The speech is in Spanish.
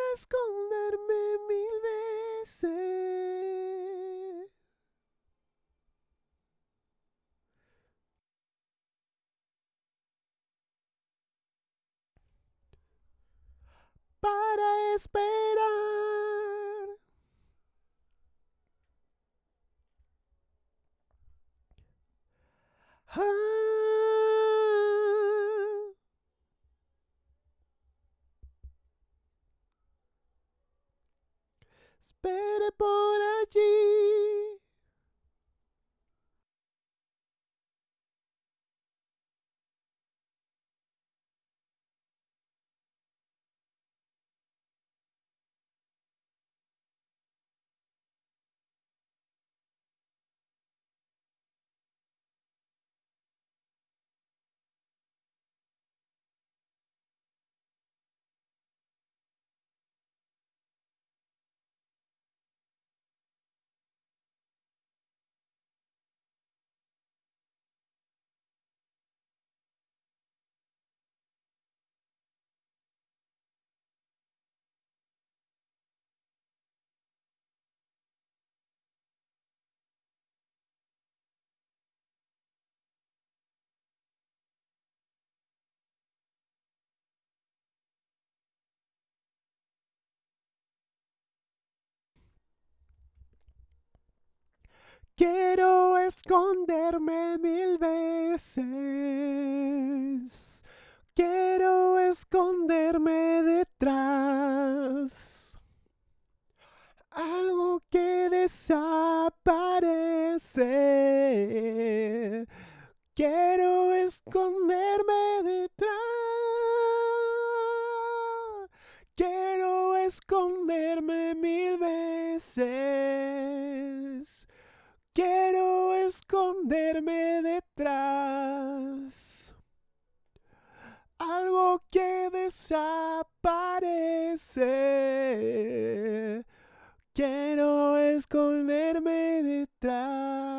esconderme mil veces. Para esperar. Ah, espere por allí. Quiero esconderme mil veces. Quiero esconderme detrás. Algo que desaparece. Quiero esconderme detrás. Quiero esconderme mil veces. Quiero esconderme detrás. Algo que desaparece. Quiero esconderme detrás.